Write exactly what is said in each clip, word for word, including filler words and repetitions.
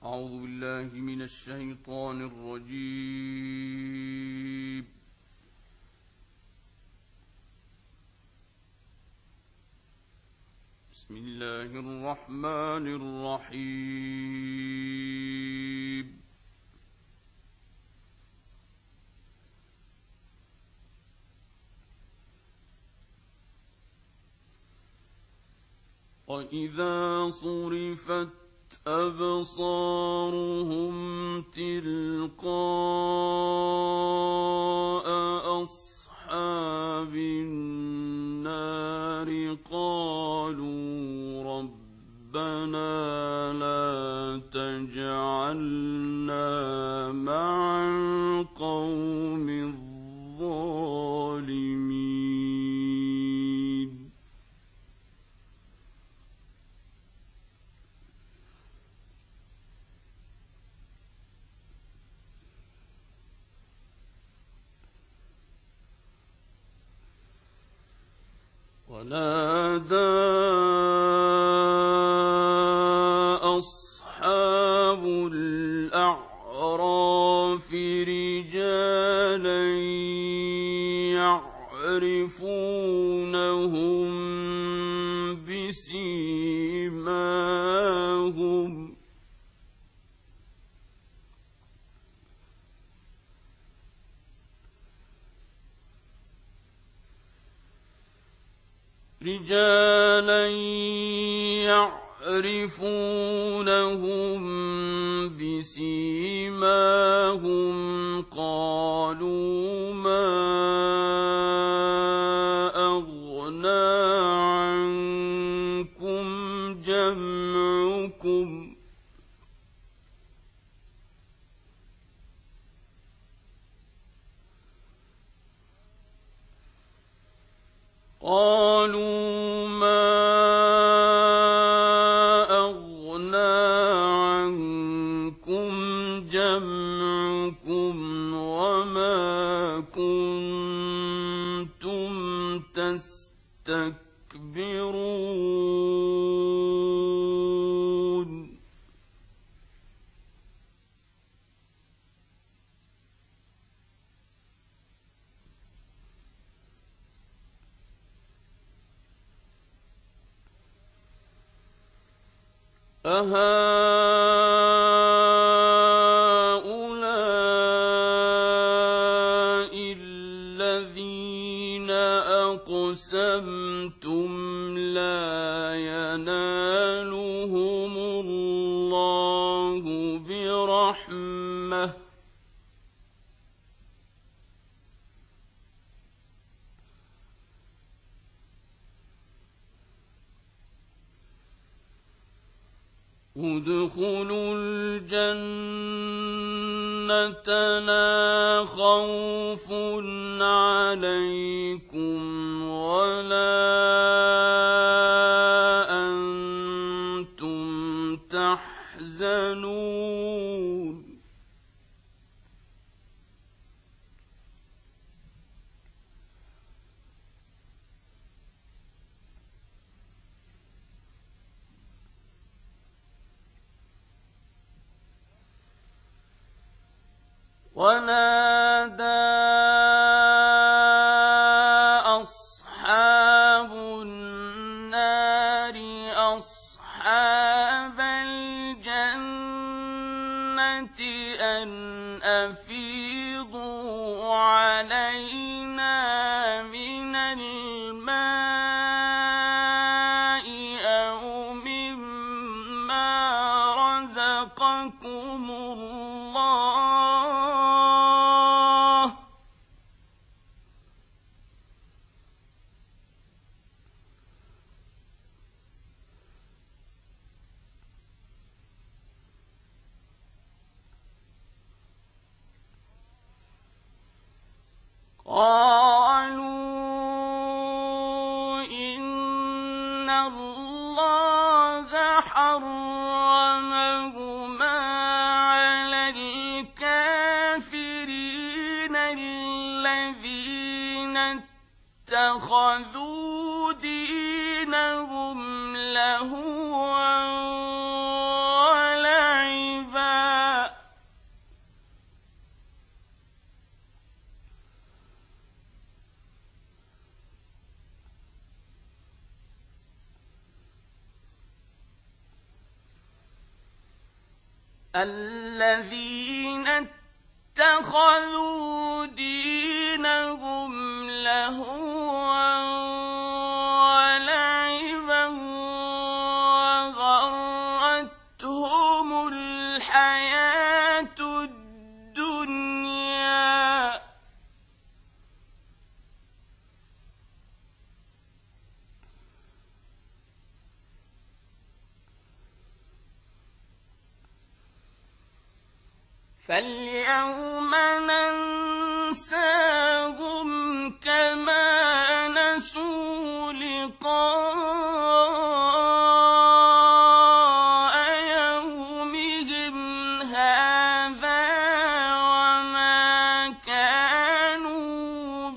أعوذ بالله من الشيطان الرجيم. بسم الله الرحمن الرحيم. وإذا صرفت أبصارهم تلقاء أصحاب النار قالوا ربنا لا تجعلنا مع القوم الظالمين. ونادى أصحاب الأعراف رجالا يعرفونهم بسيماهم رجالا يعرفونهم بسيماهم قالوا ما أغنى عنكم جمعكم قالوا ما أغنى عنكم جمعكم وما كنتم تستكبرون. أهؤلاء الذين أقسمتم لا ينالهم الله برحمة ادخلوا الجنة لا خوف عليكم ولا أنتم تحزنون. ونادى أصحاب النار أصحاب الجنة أن أفيضوا علينا من الماء أو مما رزقكم الله قالوا إن الله حرمهما على الكافرين الذين اتخذوا دينهم لهوا ولعبا الذين اتخذوا دينهم لهوا ولعبا وغرتهم الحياة الدنيا فاليوم ننساهم كما نسوا لقاء يومهم هذا وما كانوا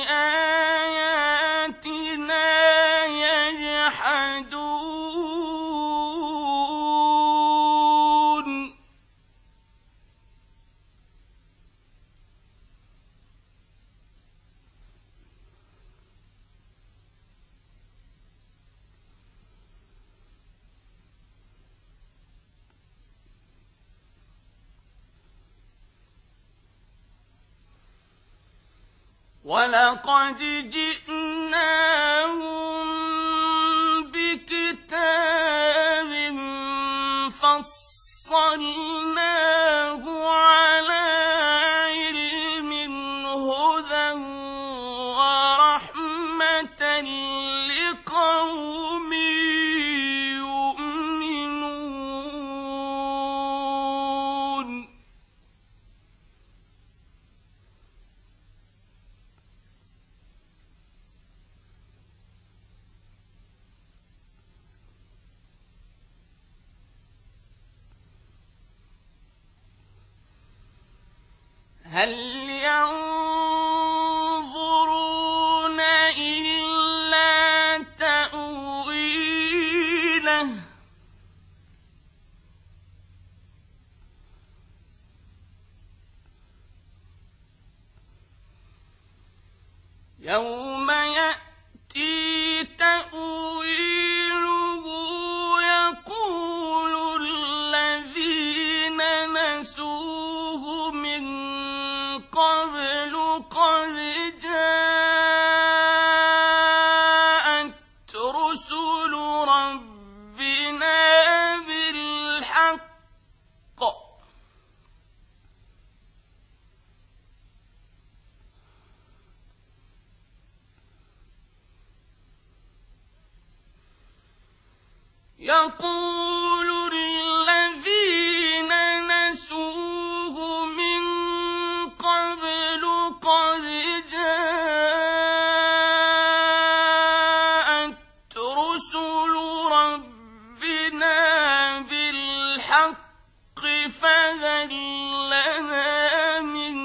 بآياتنا يجحدون وَلَقَدْ جِئْنَاهُم بِكِتَابٍ فَصَّلْنَاهُ عَلَىٰ عِلْمٍ هُدًى وَرَحْمَةً لِّقَوْمٍ يُؤْمِنُونَ هَلْ يَنظُرُونَ إِلَّا تَأْوِيلَهُ ۚ يَوْمَ يَأْتِي تَأْوِيلُهُ يَقُولُ الَّذِينَ نَسُوهُ مِن قَبْلُ قَدْ جَاءَتْ رُسُلُ رَبِّنَا بِالْحَقِّ يَقُولُ الَّذِينَ نَسُوهُ مِن قَبْلُ قَدْ جَاءَتْ رُسُلُ رَبِّنَا بِالْحَقِّ فَهَل لَّنَا مِن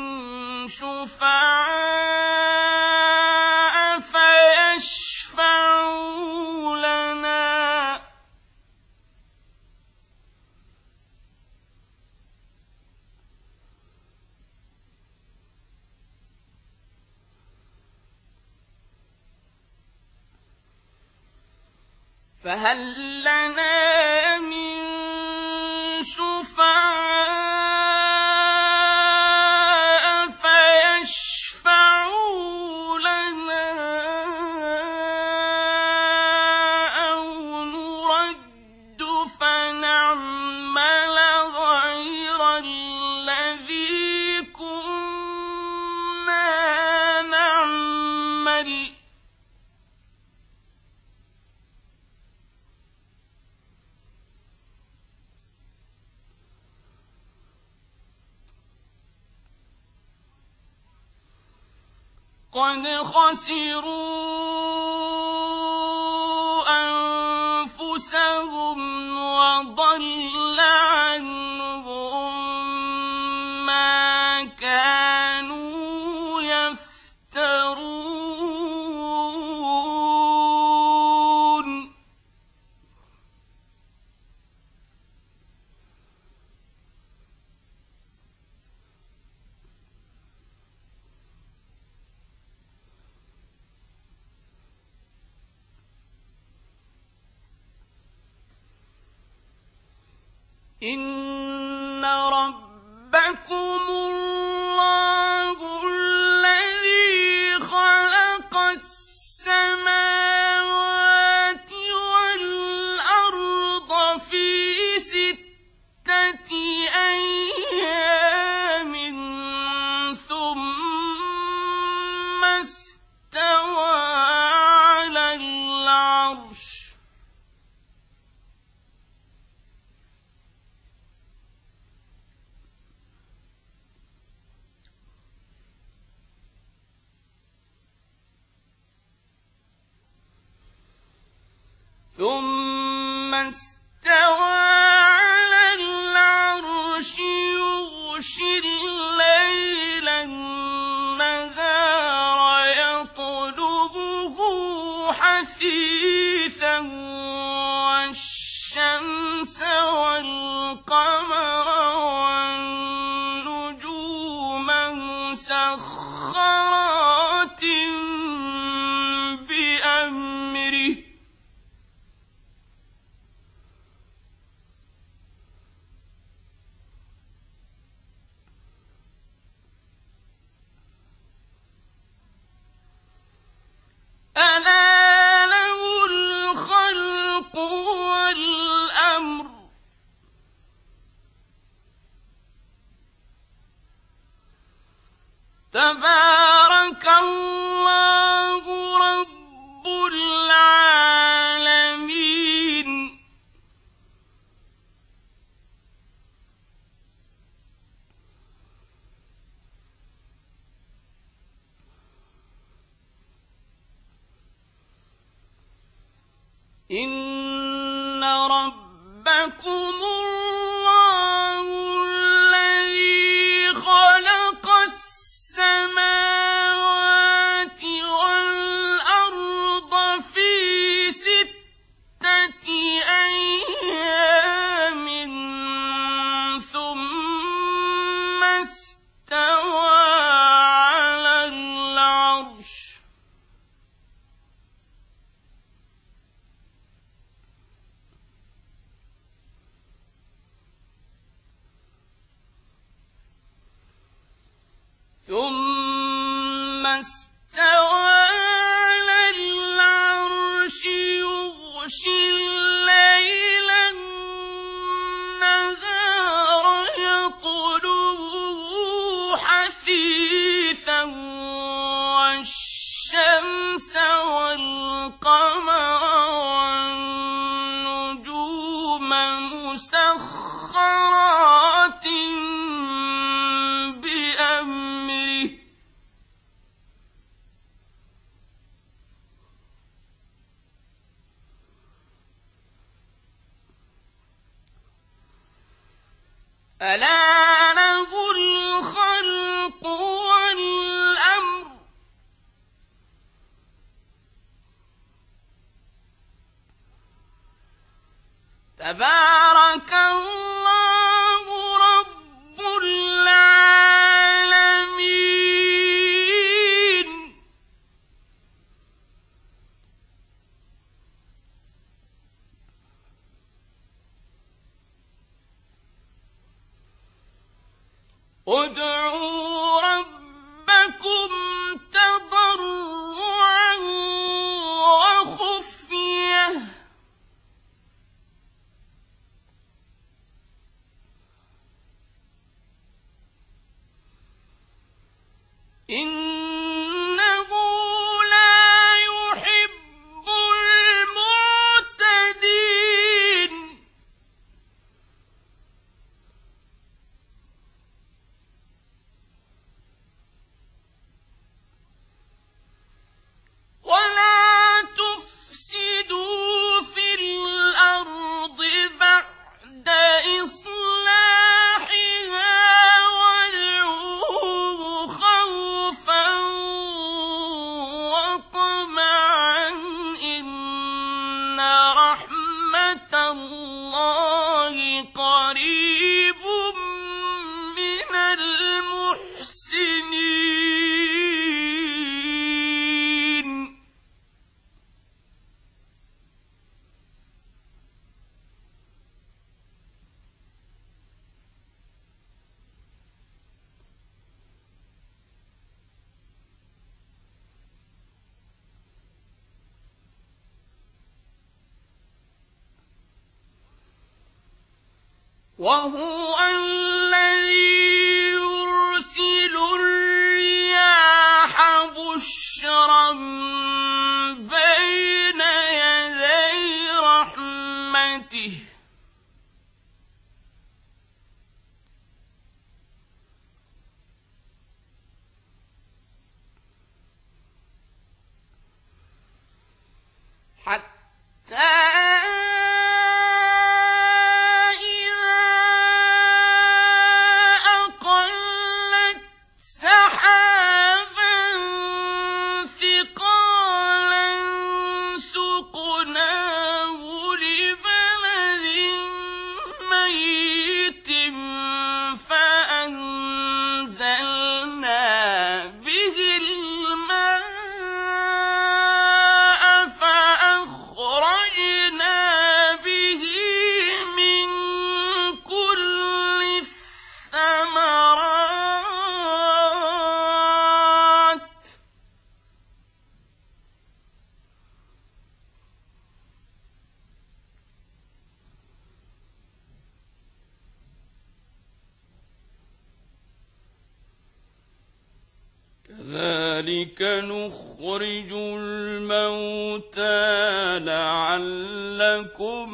شُفَعَاءَ فَيَشْفَعُوا لَنَا ۚ فَهَل لَّنَا مِن شُفَعَاءَ فَيَشْفَعُوا لَنَا أَوْ نُرَدُّ فَنَعْمَلَ غَيْرَ الَّذِي كُنَّا نَعْمَلُ ۚ قَدْ خَسِرُوا أَنفُسَهُمْ وَضَلَّ عَنْهُم مَّا كَانُوا يَفْتَرُونَ إِنَّ رَبَّكُمُ اللَّهُ الَّذِي خَلَقَ السَّمَاوَاتِ وَالْأَرْضَ فِي سِتَّةِ أَيَّامٍ ثُمَّ اسْتَوَىٰ عَلَى الْعَرْشِ ۚ ثُمَّ اسْتَوَىٰ عَلَى الْعَرْشِ يُغْشِي اللَّيْلَ النَّهَارَ يَطْلُبُهُ حَثِيثًا وَالشَّمْسَ وَالْقَمَرَ وَالنُّجُومَ مُسَخَّرَاتٍ بِأَمْرِهِ ۗ أَلَا لَهُ الْخَلْقُ وَالْأَمْرُ ۗ تَبَارَكَ اللَّهُ رَبُّ الْعَالَمِينَ. إِنَّ رَبَّكُمُ اللَّهُ الَّذِي خَلَقَ السَّمَاوَاتِ وَالْأَرْضَ فِي سِتَّةِ أَيَّامٍ ثُمَّ اسْتَوَىٰ عَلَى الْعَرْشِ ۚ ثُمَّ اسْتَوَىٰ عَلَى الْعَرْشِ يُغْشِي اللَّيْلَ النَّهَارَ يَطْلُبُهُ حَثِيثًا وَالشَّمْسَ وَالْقَمَرَ وَالنُّجُومَ مُسَخَّرَاتٍ بِأَمْرِهِ ۗ أَلَا لَهُ الْخَلْقُ وَالْأَمْرُ ۗ تَبَارَكَ اللَّهُ رَبُّ الْعَالَمِينَ. ادْعُوا رَبَّكُمْ تَضَرُّعًا وَخُفْيَةً ۚ إِنَّهُ لَا يُحِبُّ الْمُعْتَدِينَ. وَلَا تُفْسِدُوا فِي الْأَرْضِ بَعْدَ إِصْلَاحِهَا وَادْعُوهُ خَوْفًا وهو الذي يرسل الرياح بشرا بين يدي رحمته حتى كذلك نخرج الموتى لعلكم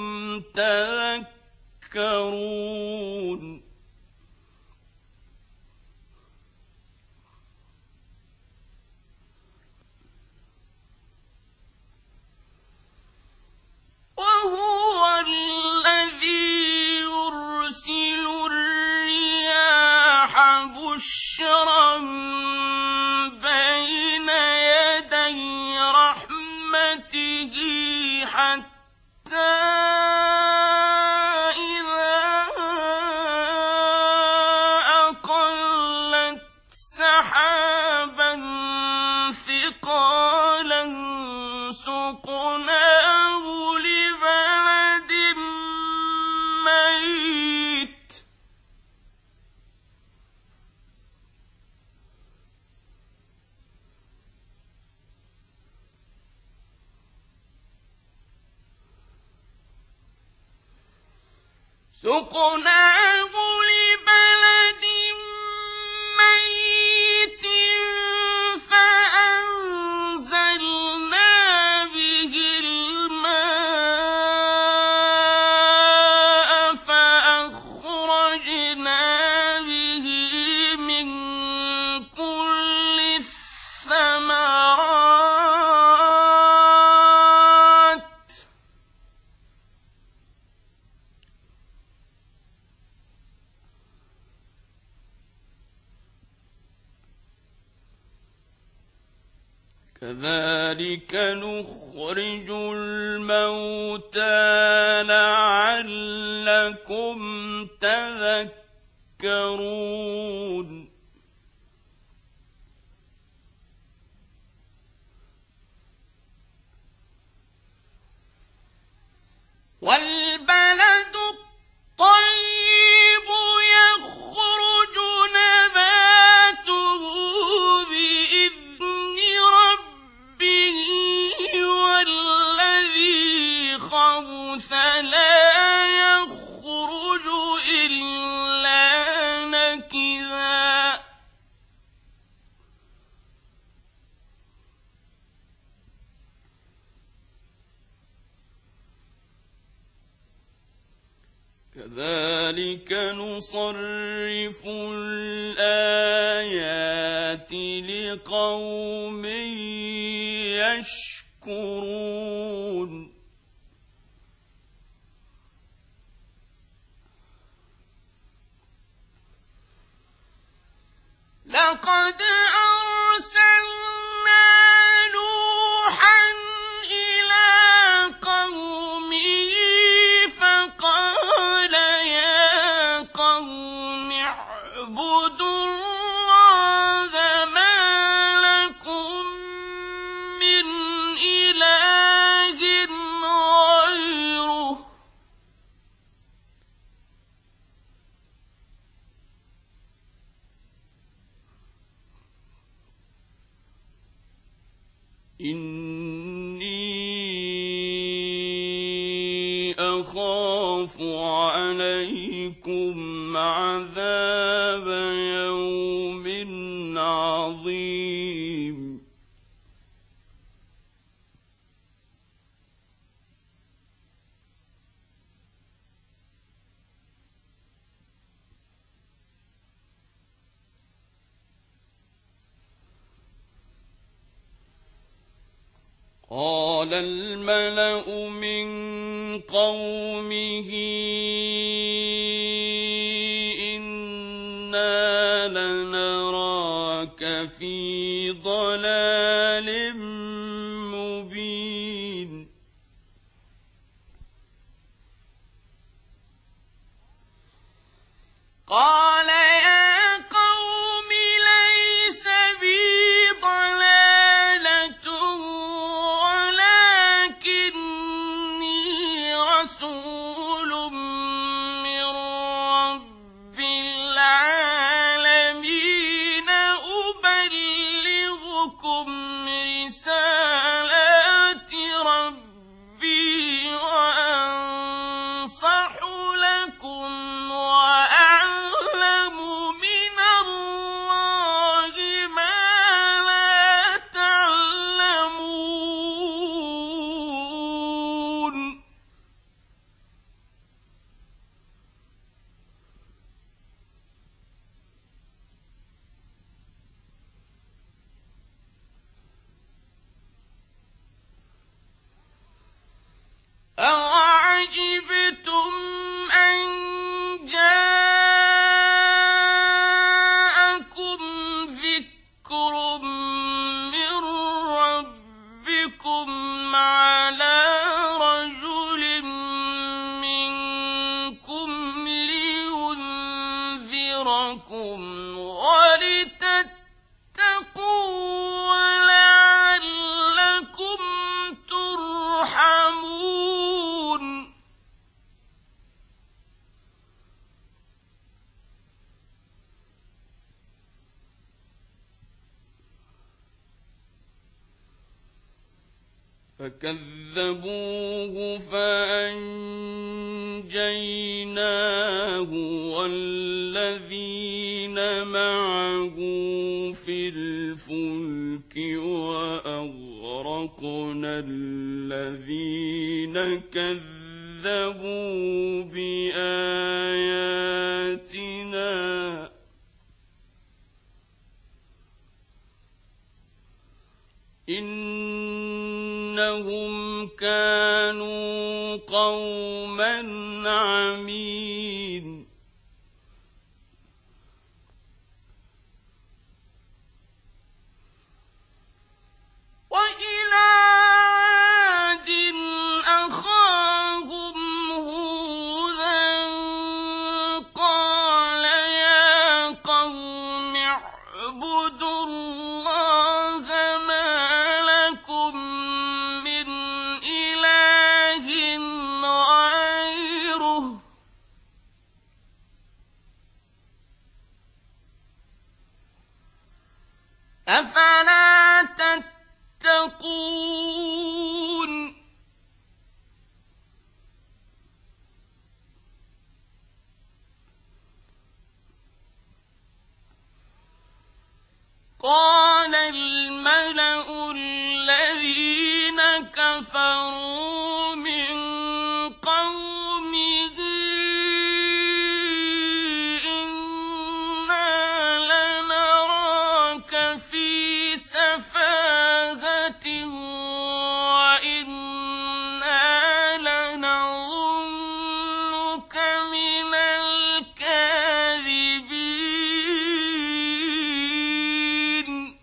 تذكرون وهو الذي يرسل الرياح بشرا بين يدي رحمته حتى إذا أقلت سحابا ثقالا سقناه لبلد ميت سقناه لبلد ميت فأنزلنا به الماء فأخرجنا به من كل الثمرات كذلك نخرج الموتى لعلكم تذكرون والبلد الطيب يخرج نباته بإذن ربه والذي خبث لا يخرج إلا نكدا كذلك نصرف الآيات لقوم يشكرون لقد أرسلنا نوحا إلى قومه فقال يا قوم اعبدوا الله ما لكم من إله غيره إني أخاف أَخَافُ عَلَيْكُمْ عَذَابَ يَوْمٍ عَظِيمٍ قَالَ الْمَلَأُ مِن قَوْمِهِ إِنَّا لَنَرَاكَ فِي ضَلَالٍ مُّبِينٍ قَالَ يَا قَوْمِ لَيْسَ بِي ضَلَالَةٌ وَلَٰكِنِّي رَسُولٌ مِّن رَّبِّ الْعَالَمِينَ أُبَلِّغُكُمْ رِسَالَاتِ رَبِّي وَأَنصَحُ لَكُمْ وَأَعْلَمُ مِنَ اللَّهِ مَا لَا تَعْلَمُونَ أَوَعَجِبْتُمْ أَن جَاءَكُمْ ذِكْرٌ مِّن رَّبِّكُمْ عَلَىٰ رَجُلٍ مِّنكُمْ لِيُنذِرَكُمْ وَلِتَتَّقُوا وَلَعَلَّكُمْ تُرْحَمُونَ فَكَذَّبُوهُ فَأَنجَيْنَاهُ وَالَّذِينَ مَعَهُ فِي الْفُلْكِ وَأَغْرَقْنَا الَّذِينَ كَذَّبُوا بِآيَاتِنَا إِنَّهُمْ كَانُوا قَوْمًا عَمِينَ وَإِلَىٰ عَادٍ أَخَاهُمْ هُودًا قَالَ يَا قَوْمِ اعْبُدُوا اللَّهَ مَا لَكُم مِّنْ إِلَٰهٍ غَيْرُهُ أَفَلَا تَتَّقُونَ قَالَ الْمَلَأُ الَّذِينَ كَفَرُوا مِن قَوْمِهِ إِنَّا لَنَرَاكَ فِي سَفَاهَةٍ وَإِنَّا لَنَظُنُّكَ مِنَ الْكَاذِبِينَ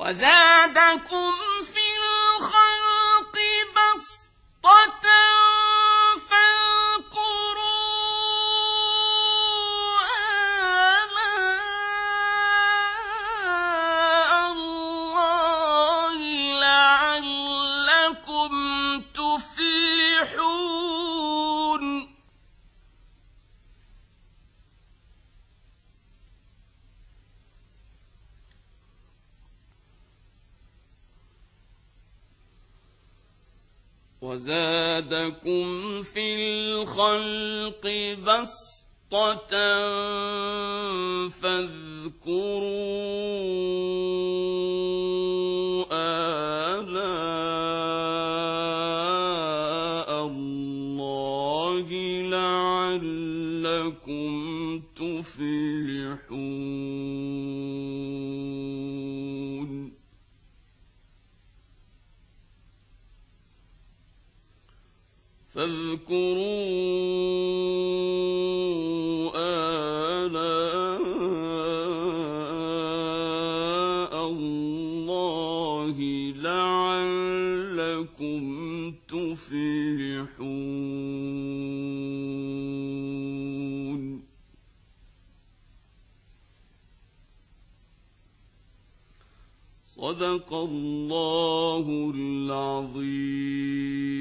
وزادكم في الخلق بسطة فاذكروا آلاء الله لعلكم تفلحون وزادكم في الخلق بسطة فاذكروا آلاء الله لعلكم تفلحون فاذكروا آلاء الله لعلكم تفلحون صدق الله العظيم.